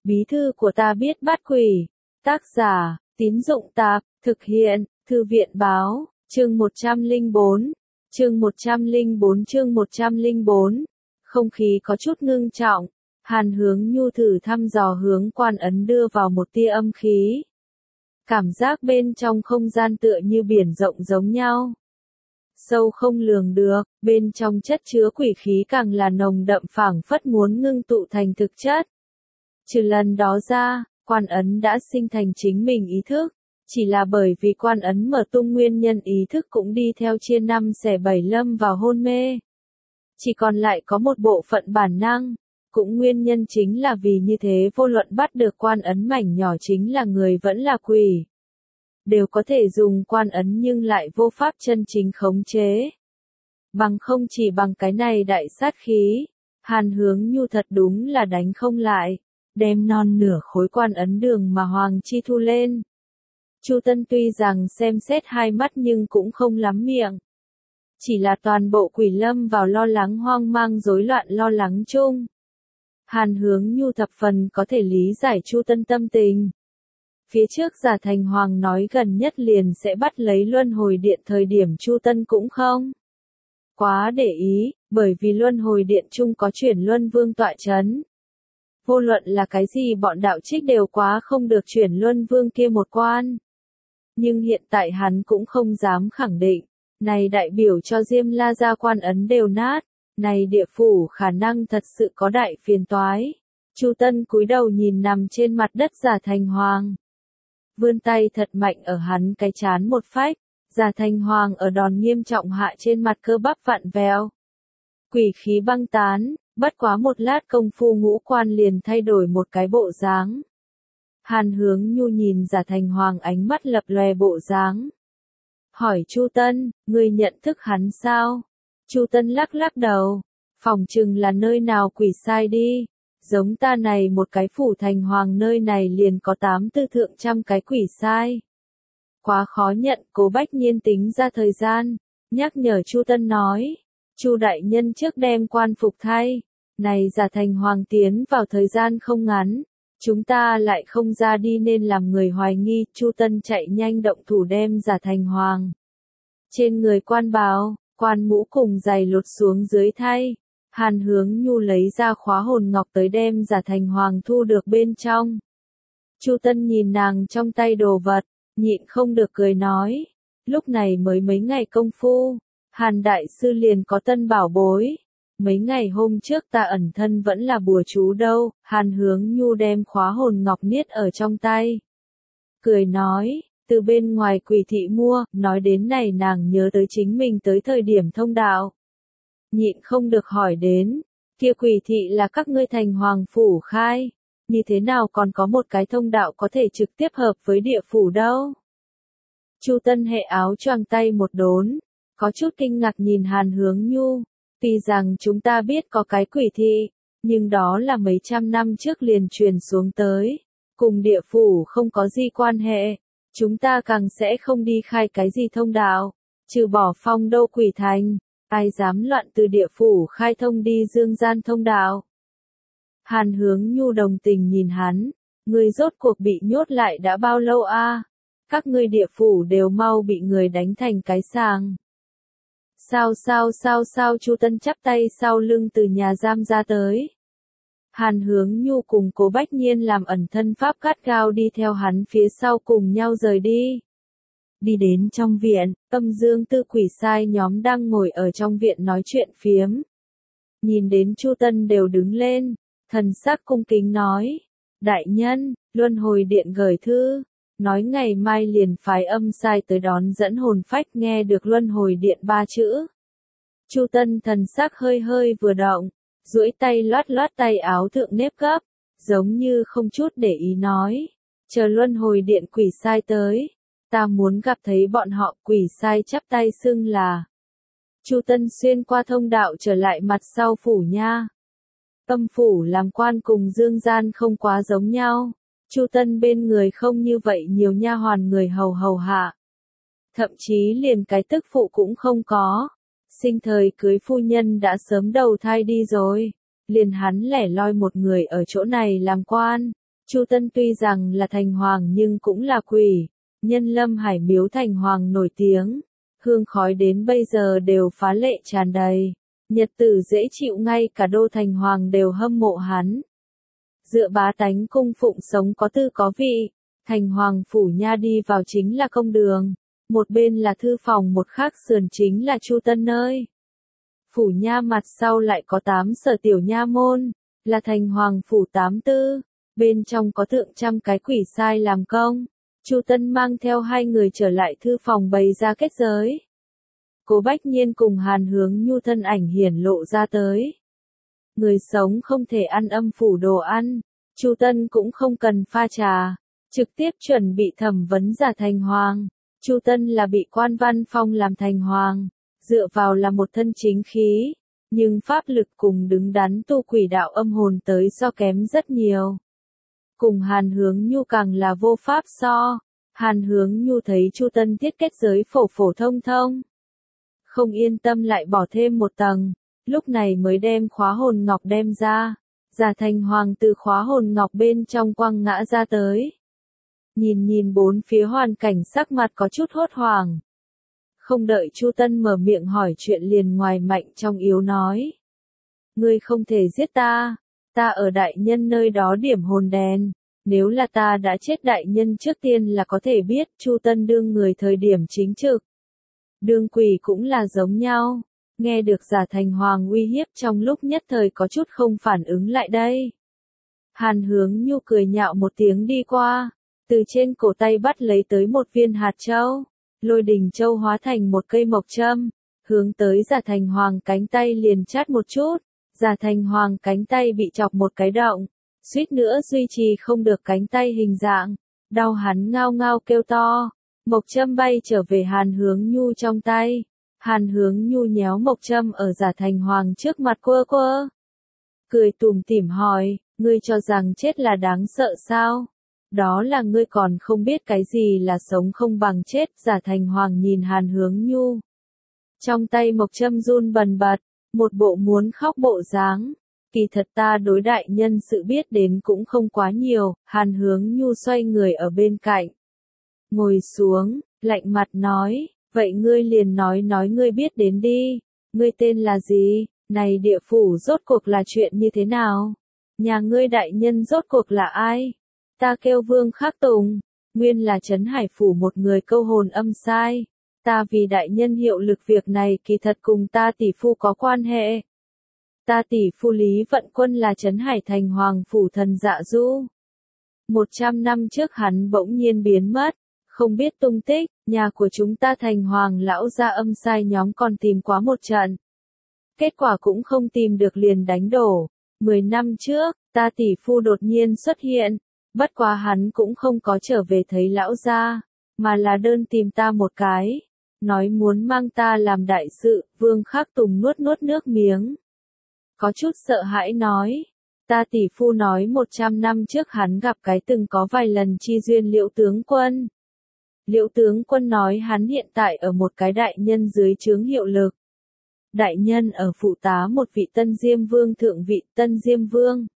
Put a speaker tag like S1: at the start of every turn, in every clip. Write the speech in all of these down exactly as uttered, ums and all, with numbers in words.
S1: Bí thư của ta biết bắt quỷ. Tác giả, Tín Dụng Tạp, thực hiện, Thư viện Báo, chương một trăm lẻ bốn, chương một trăm lẻ bốn chương một trăm lẻ bốn. Không khí có chút ngưng trọng, Hàn Hướng Nhu thử thăm dò hướng quan ấn đưa vào một tia âm khí. Cảm giác bên trong không gian tựa như biển rộng giống nhau. Sâu không lường được, bên trong chất chứa quỷ khí càng là nồng đậm phảng phất muốn ngưng tụ thành thực chất. Trừ lần đó ra, quan ấn đã sinh thành chính mình ý thức, chỉ là bởi vì quan ấn mở tung nguyên nhân ý thức cũng đi theo chia năm xẻ bảy lâm vào hôn mê. Chỉ còn lại có một bộ phận bản năng, cũng nguyên nhân chính là vì như thế vô luận bắt được quan ấn mảnh nhỏ chính là người vẫn là quỷ. Đều có thể dùng quan ấn nhưng lại vô pháp chân chính khống chế. Bằng không chỉ bằng cái này đại sát khí, Hàn Hướng Nhu thật đúng là đánh không lại, đem non nửa khối quan ấn đường mà Hoàng Chi thu lên. Chu Tân tuy rằng xem xét hai mắt nhưng cũng không lắm miệng. Chỉ là toàn bộ quỷ lâm vào lo lắng hoang mang rối loạn lo lắng chung. Hàn Hướng Nhu thập phần có thể lý giải Chu Tân tâm tình. Phía trước Giả Thành Hoàng nói gần nhất liền sẽ bắt lấy luân hồi điện thời điểm Chu Tân cũng không quá để ý, bởi vì luân hồi điện chung có chuyển luân vương tọa chấn. Vô luận là cái gì bọn đạo trích đều quá không được chuyển luân vương kia một quan. Nhưng hiện tại hắn cũng không dám khẳng định, này đại biểu cho Diêm La gia quan ấn đều nát, này địa phủ khả năng thật sự có đại phiền toái. Chu Tân cúi đầu nhìn nằm trên mặt đất Giả Thành Hoàng. Vươn tay thật mạnh ở hắn cái chán một phách, Giả Thành Hoàng ở đòn nghiêm trọng hạ trên mặt cơ bắp vặn vẹo. Quỷ khí băng tán, bất quá một lát công phu ngũ quan liền thay đổi một cái bộ dáng. Hàn Hướng Nhu nhìn Giả Thành Hoàng ánh mắt lập lòe bộ dáng. Hỏi Chu Tân, ngươi nhận thức hắn sao? Chu Tân lắc lắc đầu, phỏng chừng là nơi nào quỷ sai đi. Giống ta này một cái phủ thành hoàng nơi này liền có tám tư thượng trăm cái quỷ sai. Quá khó nhận, Cố Bách Nhiên tính ra thời gian, nhắc nhở Chu Tân nói. Chu đại nhân trước đem quan phục thay, này Giả Thành Hoàng tiến vào thời gian không ngắn, chúng ta lại không ra đi nên làm người hoài nghi. Chu Tân chạy nhanh động thủ đem Giả Thành Hoàng trên người quan bào, quan mũ cùng giày lột xuống dưới thay. Hàn Hướng Nhu lấy ra khóa hồn ngọc tới đem Giả Thành Hoàng thu được bên trong. Chu Tân nhìn nàng trong tay đồ vật, nhịn không được cười nói, lúc này mới mấy ngày công phu, Hàn đại sư liền có tân bảo bối. Mấy ngày hôm trước ta ẩn thân vẫn là bùa chú đâu. Hàn Hướng Nhu đem khóa hồn ngọc niết ở trong tay. Cười nói, từ bên ngoài quỷ thị mua, nói đến này nàng nhớ tới chính mình tới thời điểm thông đạo. Nhịn không được hỏi đến, kia quỷ thị là các ngươi thành hoàng phủ khai, như thế nào còn có một cái thông đạo có thể trực tiếp hợp với địa phủ đâu. Chu Tân hệ áo choàng tay một đốn, có chút kinh ngạc nhìn Hàn Hướng Nhu, tuy rằng chúng ta biết có cái quỷ thị, nhưng đó là mấy trăm năm trước liền truyền xuống tới, cùng địa phủ không có gì quan hệ, chúng ta càng sẽ không đi khai cái gì thông đạo, trừ bỏ Phong Đô quỷ thành. Ai dám loạn từ địa phủ khai thông đi dương gian thông đạo. Hàn Hướng Nhu đồng tình nhìn hắn, ngươi rốt cuộc bị nhốt lại đã bao lâu a? À? Các ngươi địa phủ đều mau bị người đánh thành cái sàng. Sao sao sao sao Chu Tân chắp tay sau lưng từ nhà giam ra tới. Hàn Hướng Nhu cùng Cố Bách Nhiên làm ẩn thân pháp gắt gao đi theo hắn phía sau cùng nhau rời đi. Đi đến trong viện, Âm Dương Tư quỷ sai nhóm đang ngồi ở trong viện nói chuyện phiếm. Nhìn đến Chu Tân đều đứng lên, thần sắc cung kính nói, đại nhân, luân hồi điện gửi thư, nói ngày mai liền phái âm sai tới đón dẫn hồn phách. Nghe được luân hồi điện ba chữ. Chu Tân thần sắc hơi hơi vừa động, duỗi tay loát loát tay áo thượng nếp gấp, giống như không chút để ý nói, chờ luân hồi điện quỷ sai tới. Ta muốn gặp thấy bọn họ. Quỷ sai chắp tay xưng là. Chu Tân xuyên qua thông đạo trở lại mặt sau phủ nha. Âm phủ làm quan cùng dương gian không quá giống nhau. Chu Tân bên người không như vậy nhiều nha hoàn người hầu hầu hạ. Thậm chí liền cái tức phụ cũng không có. Sinh thời cưới phu nhân đã sớm đầu thai đi rồi. Liền hắn lẻ loi một người ở chỗ này làm quan. Chu Tân tuy rằng là thành hoàng nhưng cũng là quỷ, nhân Lâm Hải miếu thành hoàng nổi tiếng, hương khói đến bây giờ đều phá lệ tràn đầy, nhật tử dễ chịu ngay cả đô thành hoàng đều hâm mộ hắn. Dựa bá tánh cung phụng sống có tư có vị, thành hoàng phủ nha đi vào chính là công đường, một bên là thư phòng một khác sườn chính là Chu Tân nơi. Phủ nha mặt sau lại có tám sở tiểu nha môn, là thành hoàng phủ tám tư, bên trong có thượng trăm cái quỷ sai làm công. Chu Tân mang theo hai người trở lại thư phòng bày ra kết giới. Cố Bách Nhiên cùng Hàn Hướng Nhu thân ảnh hiển lộ ra tới. Người sống không thể ăn âm phủ đồ ăn, Chu Tân cũng không cần pha trà, trực tiếp chuẩn bị thẩm vấn giả thành hoàng. Chu Tân là bị quan văn phong làm thành hoàng, dựa vào là một thân chính khí, nhưng pháp lực cùng đứng đắn tu quỷ đạo âm hồn tới so kém rất nhiều. Cùng Hàn Hướng Nhu càng là vô pháp so, Hàn Hướng Nhu thấy Chu Tân thiết kết giới phổ phổ thông thông. Không yên tâm lại bỏ thêm một tầng, lúc này mới đem khóa hồn ngọc đem ra, giả thành hoàng từ khóa hồn ngọc bên trong quăng ngã ra tới. Nhìn nhìn bốn phía hoàn cảnh sắc mặt có chút hốt hoảng. Không đợi Chu Tân mở miệng hỏi chuyện liền ngoài mạnh trong yếu nói. Ngươi không thể giết ta, ta ở đại nhân nơi đó điểm hồn đèn, nếu là ta đã chết đại nhân trước tiên là có thể biết Chu Tân đương người thời điểm chính trực. Đương quỷ cũng là giống nhau, nghe được giả thành hoàng uy hiếp trong lúc nhất thời có chút không phản ứng lại đây. Hàn Hướng Nhu cười nhạo một tiếng đi qua, từ trên cổ tay bắt lấy tới một viên hạt châu, lôi đình châu hóa thành một cây mộc châm, hướng tới giả thành hoàng cánh tay liền chát một chút, giả thành hoàng cánh tay bị chọc một cái động, suýt nữa duy trì không được cánh tay hình dạng, đau hắn ngao ngao kêu to, mộc châm bay trở về Hàn Hướng Nhu trong tay, Hàn Hướng Nhu nhéo mộc châm ở giả thành hoàng trước mặt quơ quơ, cười tủm tỉm hỏi, ngươi cho rằng chết là đáng sợ sao? Đó là ngươi còn không biết cái gì là sống không bằng chết. Giả thành hoàng nhìn Hàn Hướng Nhu, trong tay mộc châm run bần bật, một bộ muốn khóc bộ dáng. Kỳ thật ta đối đại nhân sự biết đến cũng không quá nhiều. Hàn Hướng Nhu xoay người ở bên cạnh, ngồi xuống, lạnh mặt nói, vậy ngươi liền nói nói ngươi biết đến đi, ngươi tên là gì, này địa phủ rốt cuộc là chuyện như thế nào, nhà ngươi đại nhân rốt cuộc là ai? Ta kêu Vương Khắc Tùng, nguyên là Trấn Hải Phủ một người câu hồn âm sai. Ta vì đại nhân hiệu lực việc này kỳ thật cùng ta tỷ phu có quan hệ. Ta tỷ phu Lý Vận Quân là Trấn Hải Thành Hoàng Phủ thần Dạ Du. Một trăm năm trước hắn bỗng nhiên biến mất, không biết tung tích, nhà của chúng ta thành hoàng lão gia âm sai nhóm còn tìm quá một trận. Kết quả cũng không tìm được liền đánh đổ. Mười năm trước, ta tỷ phu đột nhiên xuất hiện. Bất quá hắn cũng không có trở về thấy lão gia, mà là đơn tìm ta một cái, nói muốn mang ta làm đại sự. Vương Khắc Tùng nuốt nuốt nước miếng, có chút sợ hãi nói, ta tỷ phu nói một trăm năm trước hắn gặp cái từng có vài lần chi duyên Liễu tướng quân. Liễu tướng quân nói hắn hiện tại ở một cái đại nhân dưới trướng hiệu lực. Đại nhân ở phụ tá một vị Tân Diêm Vương thượng vị Tân Diêm Vương.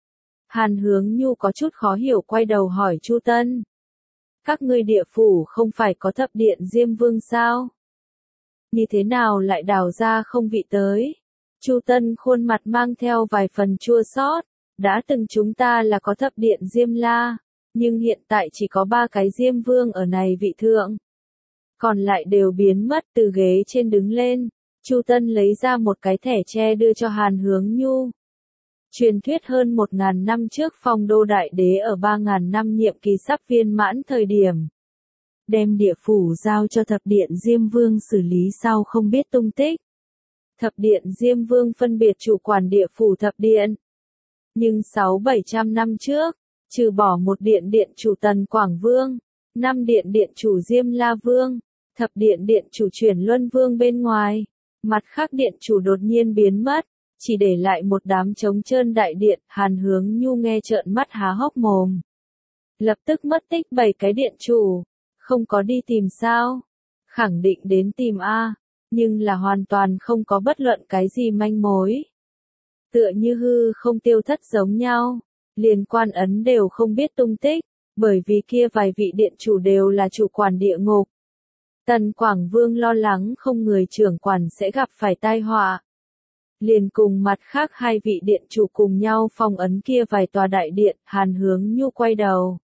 S1: Hàn Hướng Nhu có chút khó hiểu quay đầu hỏi Chu Tân. Các ngươi địa phủ không phải có thập điện Diêm Vương sao? Như thế nào lại đào ra không vị tới? Chu Tân khuôn mặt mang theo vài phần chua xót. Đã từng chúng ta là có thập điện Diêm La, nhưng hiện tại chỉ có ba cái Diêm Vương ở này vị thượng. Còn lại đều biến mất. Từ ghế trên đứng lên, Chu Tân lấy ra một cái thẻ tre đưa cho Hàn Hướng Nhu. Truyền thuyết hơn một ngàn năm trước Phong Đô Đại Đế ở ba ngàn năm nhiệm kỳ sắp viên mãn thời điểm, đem địa phủ giao cho thập điện Diêm Vương xử lý sau không biết tung tích. Thập điện Diêm Vương phân biệt chủ quản địa phủ thập điện. Nhưng sáu bảy trăm năm trước, trừ bỏ một điện điện chủ Tần Quảng Vương, năm điện điện chủ Diêm La Vương, thập điện điện chủ Chuyển Luân Vương bên ngoài, mặt khác điện chủ đột nhiên biến mất. Chỉ để lại một đám trống trơn đại điện. Hàn Hướng Nhu nghe trợn mắt há hốc mồm. Lập tức mất tích bảy cái điện chủ. Không có đi tìm sao? Khẳng định đến tìm a, nhưng là hoàn toàn không có bất luận cái gì manh mối. Tựa như hư không tiêu thất giống nhau. liền quan ấn đều không biết tung tích, bởi vì kia vài vị điện chủ đều là chủ quản địa ngục. Tần Quảng Vương lo lắng không người trưởng quản sẽ gặp phải tai họa. Liền cùng mặt khác hai vị điện chủ cùng nhau phong ấn kia vài tòa đại điện, Hàn Hướng Nhu quay đầu.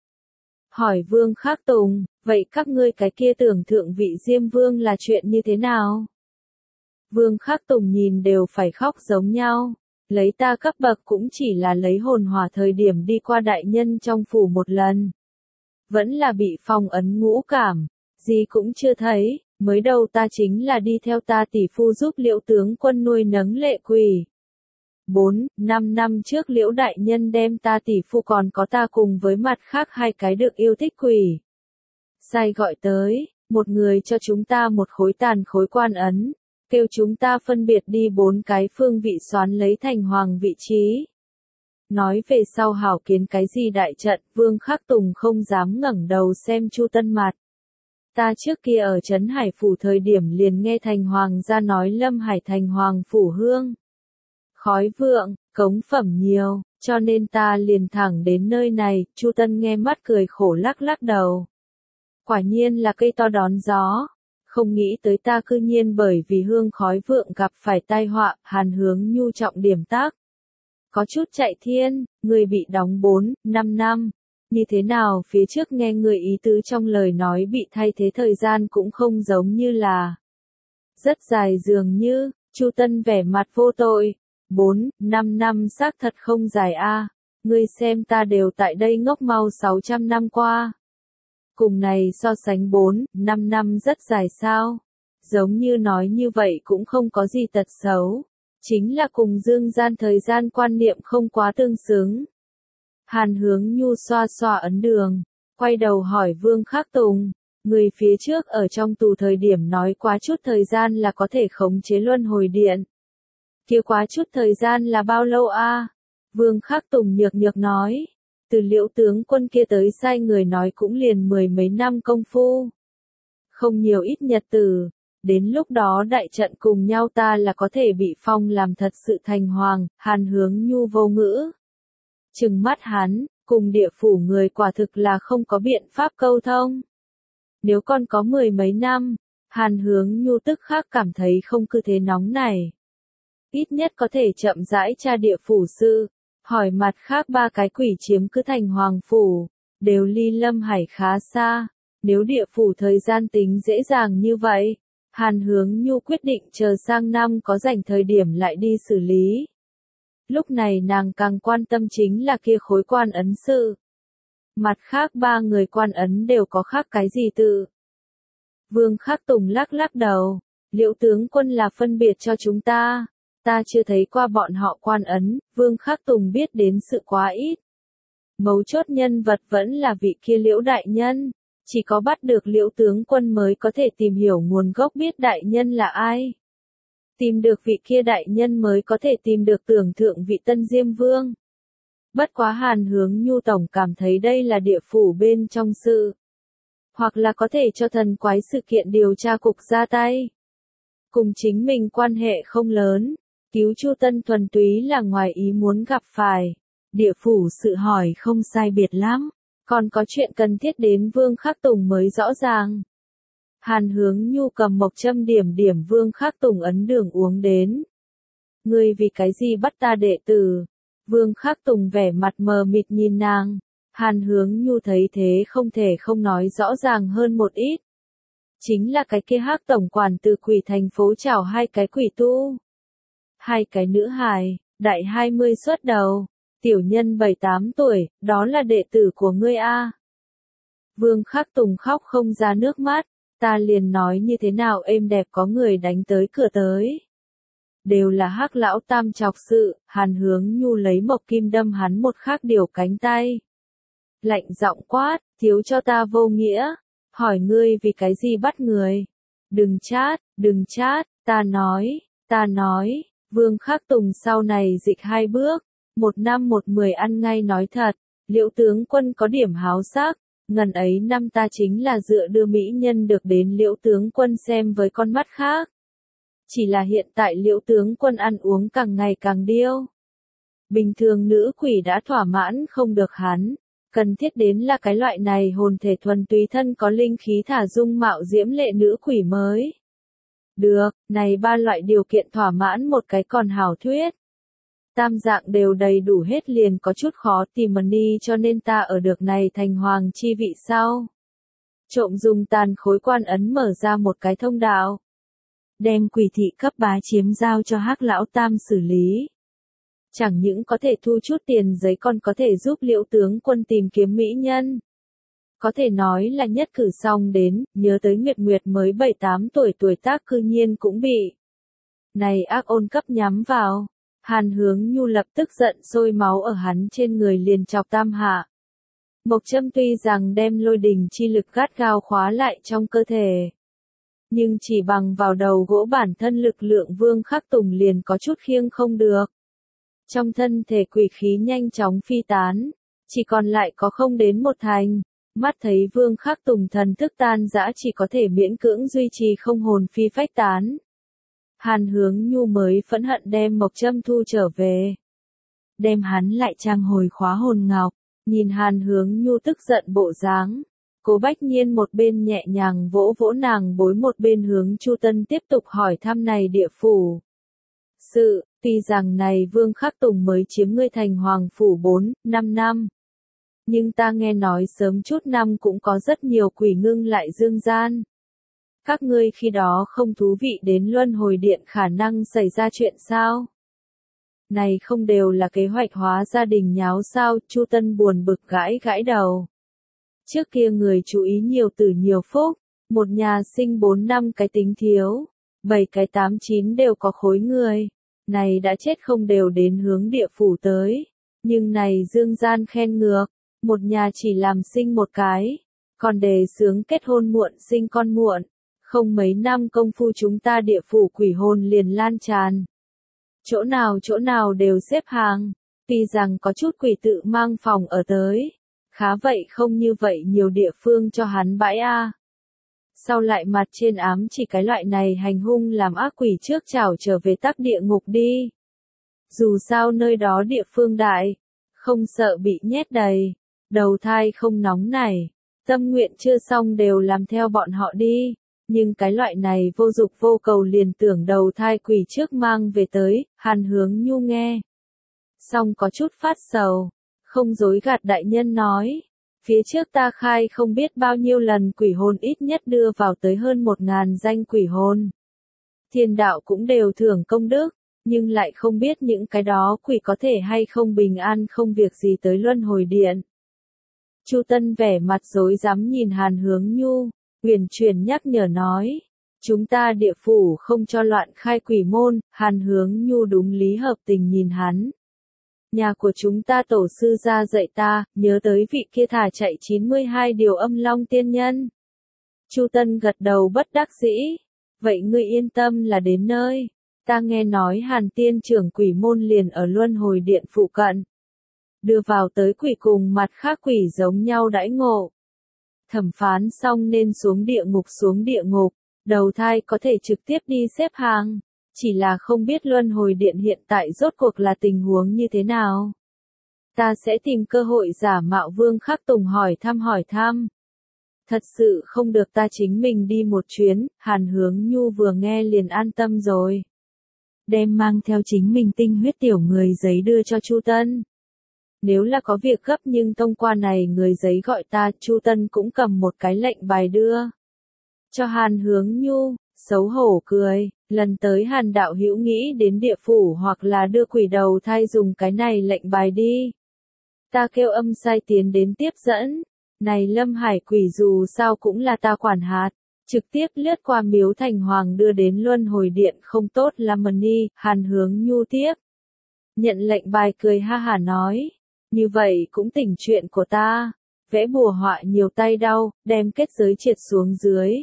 S1: Hỏi Vương Khắc Tùng, vậy các ngươi cái kia tưởng thượng vị Diêm Vương là chuyện như thế nào? Vương Khắc Tùng nhìn đều phải khóc giống nhau, lấy ta cấp bậc cũng chỉ là lấy hồn hỏa thời điểm đi qua đại nhân trong phủ một lần. Vẫn là bị phong ấn ngũ cảm, gì cũng chưa thấy, mới đầu ta chính là đi theo ta tỷ phu giúp Liễu tướng quân nuôi nấng lệ quỷ. Bốn, năm năm trước Liễu đại nhân đem ta tỷ phu còn có ta cùng với mặt khác hai cái được yêu thích quỷ. Sai gọi tới, một người cho chúng ta một khối tàn khối quan ấn, kêu chúng ta phân biệt đi bốn cái phương vị xoán lấy thành hoàng vị trí. Nói về sau hảo kiến cái gì đại trận, Vương Khắc Tùng không dám ngẩng đầu xem Chu Tân mặt. Ta trước kia ở Trấn Hải Phủ thời điểm liền nghe thành hoàng gia nói Lâm Hải thành hoàng phủ hương. Khói vượng, cống phẩm nhiều, cho nên ta liền thẳng đến nơi này, Chu Tân nghe mắt cười khổ lắc lắc đầu. Quả nhiên là cây to đón gió, không nghĩ tới ta cư nhiên bởi vì hương khói vượng gặp phải tai họa, Hàn Hướng Nhu trọng điểm tác. Có chút chạy thiên, người bị đóng bốn, năm năm. Như thế nào phía trước nghe người ý tứ trong lời nói bị thay thế thời gian cũng không giống như là. Rất dài dường như, Chu Tân vẻ mặt vô tội. Bốn, năm năm xác thật không dài a. À. Ngươi xem ta đều tại đây ngốc mau sáu trăm năm qua. Cùng này so sánh bốn, năm năm rất dài sao. Giống như nói như vậy cũng không có gì tật xấu. Chính là cùng dương gian thời gian quan niệm không quá tương xứng. Hàn Hướng Nhu xoa xoa ấn đường, quay đầu hỏi Vương Khắc Tùng, người phía trước ở trong tù thời điểm nói quá chút thời gian là có thể khống chế luân hồi điện. Kia quá chút thời gian là bao lâu a? À? Vương Khắc Tùng nhược nhược nói, từ Liễu tướng quân kia tới sai người nói cũng liền mười mấy năm công phu. Không nhiều ít nhật tử, đến lúc đó đại trận cùng nhau ta là có thể bị phong làm thật sự thành hoàng, Hàn Hướng Nhu vô ngữ. Trừng mắt hắn, cùng địa phủ người quả thực là không có biện pháp câu thông. Nếu con có mười mấy năm, Hàn Hướng Nhu tức khắc cảm thấy không cứ thế nóng này. Ít nhất có thể chậm rãi tra địa phủ sự, hỏi mặt khác ba cái quỷ chiếm cứ thành hoàng phủ, đều ly Lâm Hải khá xa. Nếu địa phủ thời gian tính dễ dàng như vậy, Hàn Hướng Nhu quyết định chờ sang năm có rảnh thời điểm lại đi xử lý. Lúc này nàng càng quan tâm chính là kia khối quan ấn sự. Mặt khác ba người quan ấn đều có khác cái gì tự. Vương Khắc Tùng lắc lắc đầu, Liễu tướng quân là phân biệt cho chúng ta. Ta chưa thấy qua bọn họ quan ấn, Vương Khắc Tùng biết đến sự quá ít. Mấu chốt nhân vật vẫn là vị kia Liễu đại nhân. Chỉ có bắt được Liễu tướng quân mới có thể tìm hiểu nguồn gốc biết đại nhân là ai. Tìm được vị kia đại nhân mới có thể tìm được tưởng thượng vị tân Diêm Vương. Bất quá Hàn Hướng Nhu tổng cảm thấy đây là địa phủ bên trong sự. Hoặc là có thể cho thần quái sự kiện điều tra cục ra tay. Cùng chính mình quan hệ không lớn. Cứu Chu Tân thuần túy là ngoài ý muốn gặp phải. Địa phủ sự hỏi không sai biệt lắm. Còn có chuyện cần thiết đến Vương Khắc Tùng mới rõ ràng. Hàn Hướng Nhu cầm mộc châm điểm điểm Vương Khắc Tùng ấn đường uống đến. Ngươi vì cái gì bắt ta đệ tử? Vương Khắc Tùng vẻ mặt mờ mịt nhìn nàng. Hàn Hướng Nhu thấy thế không thể không nói rõ ràng hơn một ít. Chính là cái kia hắc tổng quản từ quỷ thành phố chào hai cái quỷ tu. Hai cái nữ hài, đại hai mươi xuất đầu. Tiểu nhân bảy tám tuổi, đó là đệ tử của ngươi a. Vương Khắc Tùng khóc không ra nước mắt, ta liền nói như thế nào êm đẹp có người đánh tới cửa tới. Đều là hắc lão tam chọc sự, Hàn Hướng Nhu lấy mộc kim đâm hắn một khắc điều cánh tay. Lạnh giọng quát, thiếu cho ta vô nghĩa, hỏi ngươi vì cái gì bắt người. Đừng chát, đừng chát, ta nói, ta nói, Vương Khắc Tùng sau này dịch hai bước. Một năm một mười ăn ngay nói thật, Liễu tướng quân có điểm háo sắc, ngần ấy năm ta chính là dựa đưa mỹ nhân được đến Liễu tướng quân xem với con mắt khác. Chỉ là hiện tại Liễu tướng quân ăn uống càng ngày càng điêu. Bình thường nữ quỷ đã thỏa mãn không được hắn. Cần thiết đến là cái loại này hồn thể thuần túy thân có linh khí thả dung mạo diễm lệ nữ quỷ mới. Được, này ba loại điều kiện thỏa mãn một cái còn hảo thuyết. Tam dạng đều đầy đủ hết liền có chút khó tìm money cho nên ta ở được này thành hoàng chi vị sau. Trộm dùng tàn khối quan ấn mở ra một cái thông đạo. Đem quỷ thị cấp bá chiếm giao cho Hắc lão tam xử lý. Chẳng những có thể thu chút tiền giấy còn có thể giúp Liễu tướng quân tìm kiếm mỹ nhân. Có thể nói là nhất cử xong đến, nhớ tới Nguyệt Nguyệt mới bảy tám tuổi tuổi tác cư nhiên cũng bị. Này ác ôn cấp nhắm vào. Hàn Hướng Nhu lập tức giận sôi máu ở hắn trên người liền chọc tam hạ. Mộc Châm tuy rằng đem lôi đình chi lực gắt gao khóa lại trong cơ thể. Nhưng chỉ bằng vào đầu gỗ bản thân lực lượng Vương Khắc Tùng liền có chút khiêng không được. Trong thân thể quỷ khí nhanh chóng phi tán, chỉ còn lại có không đến một thành. Mắt thấy Vương Khắc Tùng thần thức tan dã chỉ có thể miễn cưỡng duy trì không hồn phi phách tán. Hàn Hướng Nhu mới phẫn hận đem Mộc Châm thu trở về. Đem hắn lại trang hồi khóa hồn ngọc, nhìn Hàn Hướng Nhu tức giận bộ dáng. Cố Bách Nhiên một bên nhẹ nhàng vỗ vỗ nàng bối một bên hướng Chu Tân tiếp tục hỏi thăm này địa phủ. Sự, tuy rằng này Vương Khắc Tùng mới chiếm ngươi thành hoàng phủ bốn, năm năm. Nhưng ta nghe nói sớm chút năm cũng có rất nhiều quỷ ngưng lại dương gian. Các ngươi khi đó không thú vị đến luân hồi điện khả năng xảy ra chuyện sao? Này không đều là kế hoạch hóa gia đình nháo sao? Chu Tân buồn bực gãi gãi đầu. Trước kia người chú ý nhiều tử nhiều phúc, một nhà sinh bốn năm cái tính thiếu, bảy cái tám chín đều có khối người. Này đã chết không đều đến hướng địa phủ tới. Nhưng này dương gian khen ngược, một nhà chỉ làm sinh một cái, còn đề xướng kết hôn muộn sinh con muộn. Không mấy năm công phu chúng ta địa phủ quỷ hồn liền lan tràn. Chỗ nào chỗ nào đều xếp hàng, tuy rằng có chút quỷ tự mang phòng ở tới. Khá vậy không như vậy nhiều địa phương cho hắn bãi a. Sau lại mặt trên ám chỉ cái loại này hành hung làm ác quỷ trước chảo trở về tắc địa ngục đi. Dù sao nơi đó địa phương đại, không sợ bị nhét đầy, đầu thai không nóng này, tâm nguyện chưa xong đều làm theo bọn họ đi. Nhưng cái loại này vô dục vô cầu liền tưởng đầu thai quỷ trước mang về tới, Hàn Hướng Nhu nghe. Xong có chút phát sầu, không dối gạt đại nhân nói. Phía trước ta khai không biết bao nhiêu lần quỷ hồn ít nhất đưa vào tới hơn một ngàn danh quỷ hồn. Thiên đạo cũng đều thưởng công đức, nhưng lại không biết những cái đó quỷ có thể hay không bình an không việc gì tới luân hồi điện. Chu Tân vẻ mặt rối rắm nhìn Hàn Hướng Nhu. Huyền truyền nhắc nhở nói, chúng ta địa phủ không cho loạn khai quỷ môn. Hàn Hướng Nhu đúng lý hợp tình nhìn hắn. Nhà của chúng ta tổ sư ra dạy ta, nhớ tới vị kia thả chạy chín mươi hai điều âm long tiên nhân. Chu Tân gật đầu bất đắc dĩ, vậy ngươi yên tâm là đến nơi. Ta nghe nói Hàn tiên trưởng quỷ môn liền ở luân hồi điện phụ cận. Đưa vào tới quỷ cùng mặt khác quỷ giống nhau đãi ngộ. Thẩm phán xong nên xuống địa ngục xuống địa ngục, đầu thai có thể trực tiếp đi xếp hàng, chỉ là không biết luân hồi điện hiện tại rốt cuộc là tình huống như thế nào. Ta sẽ tìm cơ hội giả mạo Vương Khắc Tùng hỏi thăm hỏi thăm. Thật sự không được ta chính mình đi một chuyến. Hàn Hướng Nhu vừa nghe liền an tâm rồi. Đem mang theo chính mình tinh huyết tiểu người giấy đưa cho Chu Tân. Nếu là có việc gấp nhưng thông qua này người giấy gọi ta, Chu Tân cũng cầm một cái lệnh bài đưa. Cho Hàn Hướng Nhu, xấu hổ cười, lần tới Hàn đạo hữu nghĩ đến địa phủ hoặc là đưa quỷ đầu thai dùng cái này lệnh bài đi. Ta kêu âm sai tiến đến tiếp dẫn, này Lâm Hải quỷ dù sao cũng là ta quản hạt, trực tiếp lướt qua miếu thành hoàng đưa đến luân hồi điện không tốt lắm money. Hàn Hướng Nhu tiếp. Nhận lệnh bài cười ha hả nói. Như vậy cũng tỉnh chuyện của ta, vẽ bùa họa nhiều tay đau, đem kết giới triệt xuống dưới.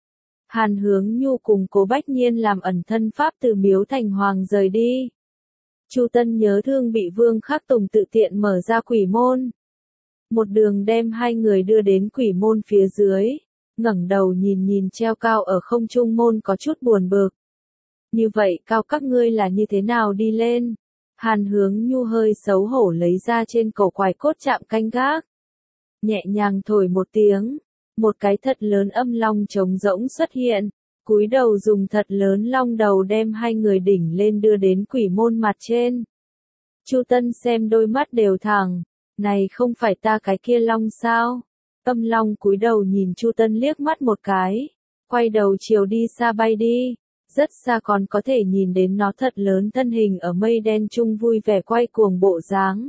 S1: Hàn Hướng Nhu cùng Cố Bách Nhiên làm ẩn thân pháp từ miếu thành hoàng rời đi. Chu Tân nhớ thương bị Vương Khắc Tùng tự tiện mở ra quỷ môn. Một đường đem hai người đưa đến quỷ môn phía dưới, ngẩng đầu nhìn nhìn treo cao ở không trung môn có chút buồn bực. Như vậy cao các ngươi là như thế nào đi lên? Hàn Hướng Nhu hơi xấu hổ lấy ra trên cổ quải cốt chạm canh gác. Nhẹ nhàng thổi một tiếng, một cái thật lớn âm long trống rỗng xuất hiện, cúi đầu dùng thật lớn long đầu đem hai người đỉnh lên đưa đến quỷ môn mặt trên. Chu Tân xem đôi mắt đều thẳng, này không phải ta cái kia long sao? Âm long cúi đầu nhìn Chu Tân liếc mắt một cái, quay đầu chiều đi xa bay đi, rất xa còn có thể nhìn đến nó thật lớn thân hình ở mây đen chung vui vẻ quay cuồng bộ dáng.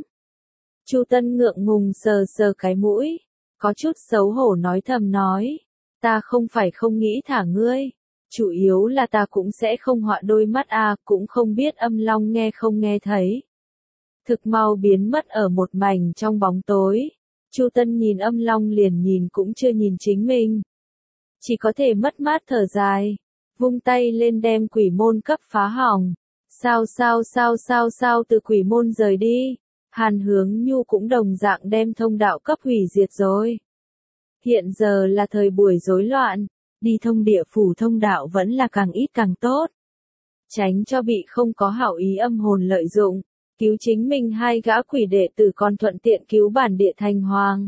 S1: Chu Tân ngượng ngùng sờ sờ cái mũi, có chút xấu hổ nói thầm nói, ta không phải không nghĩ thả ngươi, chủ yếu là ta cũng sẽ không họa đôi mắt à, cũng không biết âm long nghe không nghe thấy. Thực mau biến mất ở một mảnh trong bóng tối, Chu Tân nhìn âm long liền nhìn cũng chưa nhìn chính mình. Chỉ có thể mất mát thở dài, vung tay lên đem quỷ môn cấp phá hỏng. Sao sao sao sao sao từ quỷ môn rời đi, Hàn Hướng Nhu cũng đồng dạng đem thông đạo cấp hủy diệt rồi. Hiện giờ là thời buổi rối loạn, đi thông địa phủ thông đạo vẫn là càng ít càng tốt. Tránh cho bị không có hảo ý âm hồn lợi dụng, cứu chính mình hai gã quỷ đệ tử còn thuận tiện cứu bản địa thành hoàng.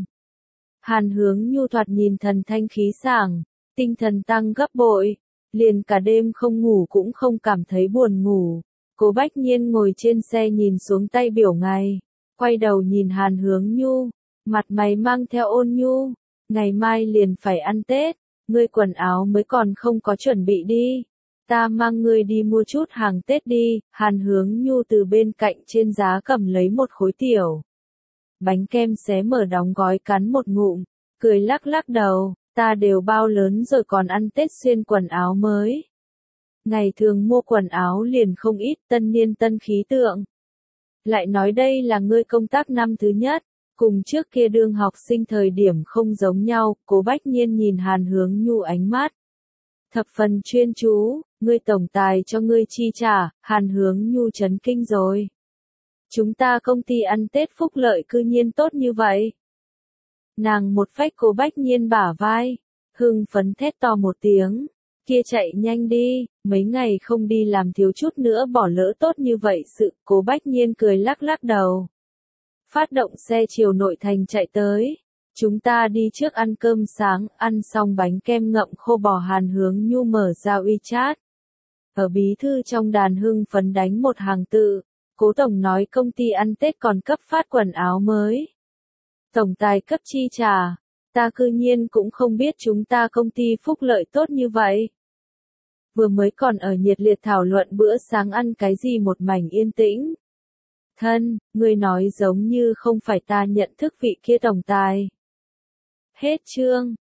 S1: Hàn Hướng Nhu thoạt nhìn thần thanh khí sảng, tinh thần tăng gấp bội, liền cả đêm không ngủ cũng không cảm thấy buồn ngủ. Cố Bách Nhiên ngồi trên xe nhìn xuống tay biểu ngày, quay đầu nhìn Hàn Hướng Nhu, mặt mày mang theo ôn nhu, ngày mai liền phải ăn Tết, ngươi quần áo mới còn không có chuẩn bị đi. Ta mang ngươi đi mua chút hàng Tết đi, Hàn Hướng Nhu từ bên cạnh trên giá cầm lấy một khối tiểu bánh kem xé mở đóng gói cắn một ngụm, cười lắc lắc đầu, ta đều bao lớn rồi còn ăn Tết xuyên quần áo mới. Ngày thường mua quần áo liền không ít, tân niên tân khí tượng. Lại nói đây là ngươi công tác năm thứ nhất, cùng trước kia đương học sinh thời điểm không giống nhau, Cố Bách Nhiên nhìn Hàn Hướng Nhu ánh mắt thập phần chuyên chú, ngươi tổng tài cho ngươi chi trả, Hàn Hướng Nhu chấn kinh rồi. Chúng ta công ty ăn Tết phúc lợi cư nhiên tốt như vậy. Nàng một phách Cố Bách Nhiên bả vai, hưng phấn thét to một tiếng, kia chạy nhanh đi, mấy ngày không đi làm thiếu chút nữa bỏ lỡ tốt như vậy sự, Cố Bách Nhiên cười lắc lắc đầu. Phát động xe chiều nội thành chạy tới. Chúng ta đi trước ăn cơm sáng, ăn xong bánh kem ngậm khô bò Hàn Hướng Nhu mở ra WeChat. Ở bí thư trong đàn hưng phấn đánh một hàng tự, Cố Tổng nói công ty ăn Tết còn cấp phát quần áo mới. Tổng tài cấp chi trả, ta cư nhiên cũng không biết chúng ta công ty phúc lợi tốt như vậy. Vừa mới còn ở nhiệt liệt thảo luận bữa sáng ăn cái gì một mảnh yên tĩnh. Thân, ngươi nói giống như không phải ta nhận thức vị kia tổng tài. Hết chương.